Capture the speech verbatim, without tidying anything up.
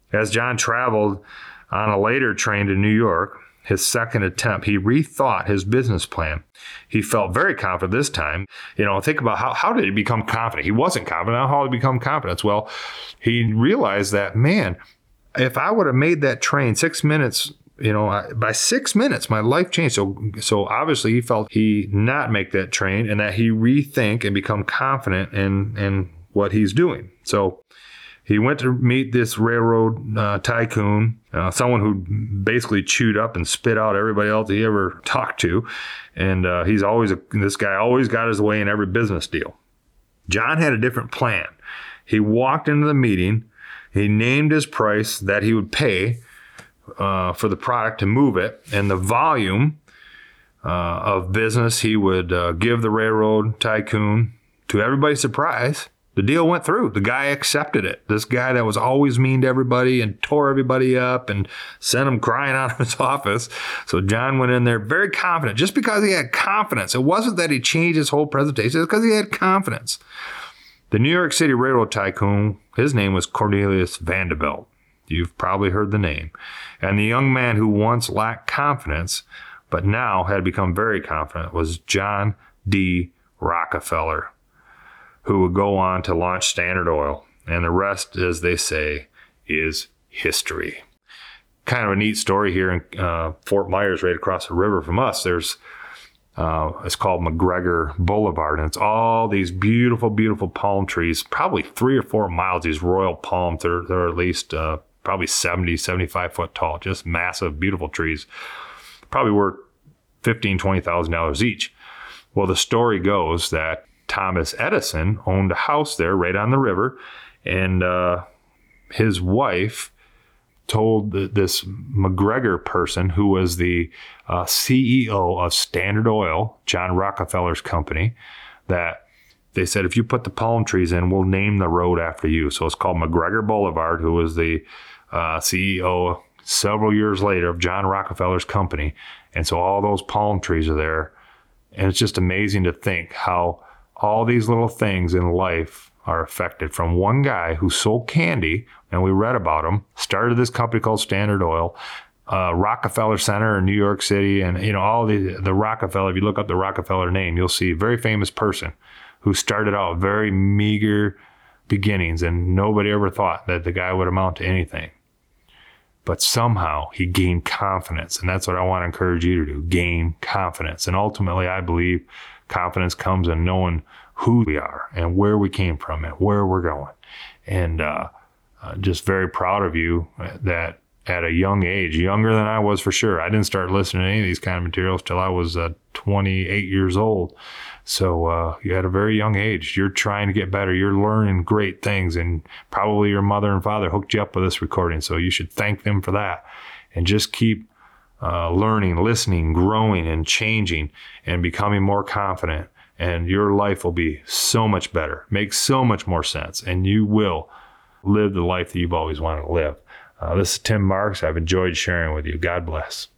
As John traveled on a later train to New York, his second attempt, he rethought his business plan. He felt very confident this time. You know, think about how, how did he become confident? He wasn't confident. How did he become confident? Well, he realized that, man, if I would have made that train six minutes, you know, by six minutes, my life changed. So, so obviously he felt he not make that train and that he rethink and become confident in, in what he's doing. So he went to meet this railroad uh, tycoon, uh, someone who basically chewed up and spit out everybody else he ever talked to. And uh, he's always, a, this guy always got his way in every business deal. John had a different plan. He walked into the meeting. He named his price that he would pay uh, for the product to move it and the volume uh, of business he would uh, give the railroad tycoon. To everybody's surprise, the deal went through. The guy accepted it. This guy that was always mean to everybody and tore everybody up and sent them crying out of his office. So John went in there very confident, just because he had confidence. It wasn't that he changed his whole presentation. It's because he had confidence. The New York City railroad tycoon, his name was Cornelius Vanderbilt. You've probably heard the name. And the young man who once lacked confidence, but now had become very confident, was John D. Rockefeller, who would go on to launch Standard Oil. And the rest, as they say, is history. Kind of a neat story here in uh, Fort Myers, right across the river from us. There's, uh, it's called McGregor Boulevard. And it's all these beautiful, beautiful palm trees, probably three or four miles, these royal palms. They're, they're at least uh, probably seventy, seventy-five foot tall, just massive, beautiful trees. Probably worth fifteen thousand dollars, twenty thousand dollars each. Well, the story goes that Thomas Edison owned a house there right on the river, and uh, his wife told the, this McGregor person, who was the uh, C E O of Standard Oil, John Rockefeller's company, that they said, if you put the palm trees in, we'll name the road after you. So it's called McGregor Boulevard, who was the uh, C E O several years later of John Rockefeller's company. And so all those palm trees are there. And it's just amazing to think how all these little things in life are affected from one guy who sold candy, and we read about him, started this company called Standard Oil, uh, Rockefeller Center in New York City, and you know all the the Rockefeller. If you look up the Rockefeller name, you'll see a very famous person who started out very meager beginnings, and nobody ever thought that the guy would amount to anything. But somehow he gained confidence, and that's what I want to encourage you to do: gain confidence. And ultimately, I believe confidence comes in knowing who we are and where we came from and where we're going. And uh, uh, just very proud of you that at a young age, younger than I was for sure. I didn't start listening to any of these kind of materials till I was uh, twenty-eight years old. So uh, you at a very young age, you're trying to get better. You're learning great things, and probably your mother and father hooked you up with this recording. So you should thank them for that, and just keep Uh, learning, listening, growing, and changing, and becoming more confident. And your life will be so much better, make so much more sense, and you will live the life that you've always wanted to live. Uh, this is Tim Marks. I've enjoyed sharing with you. God bless.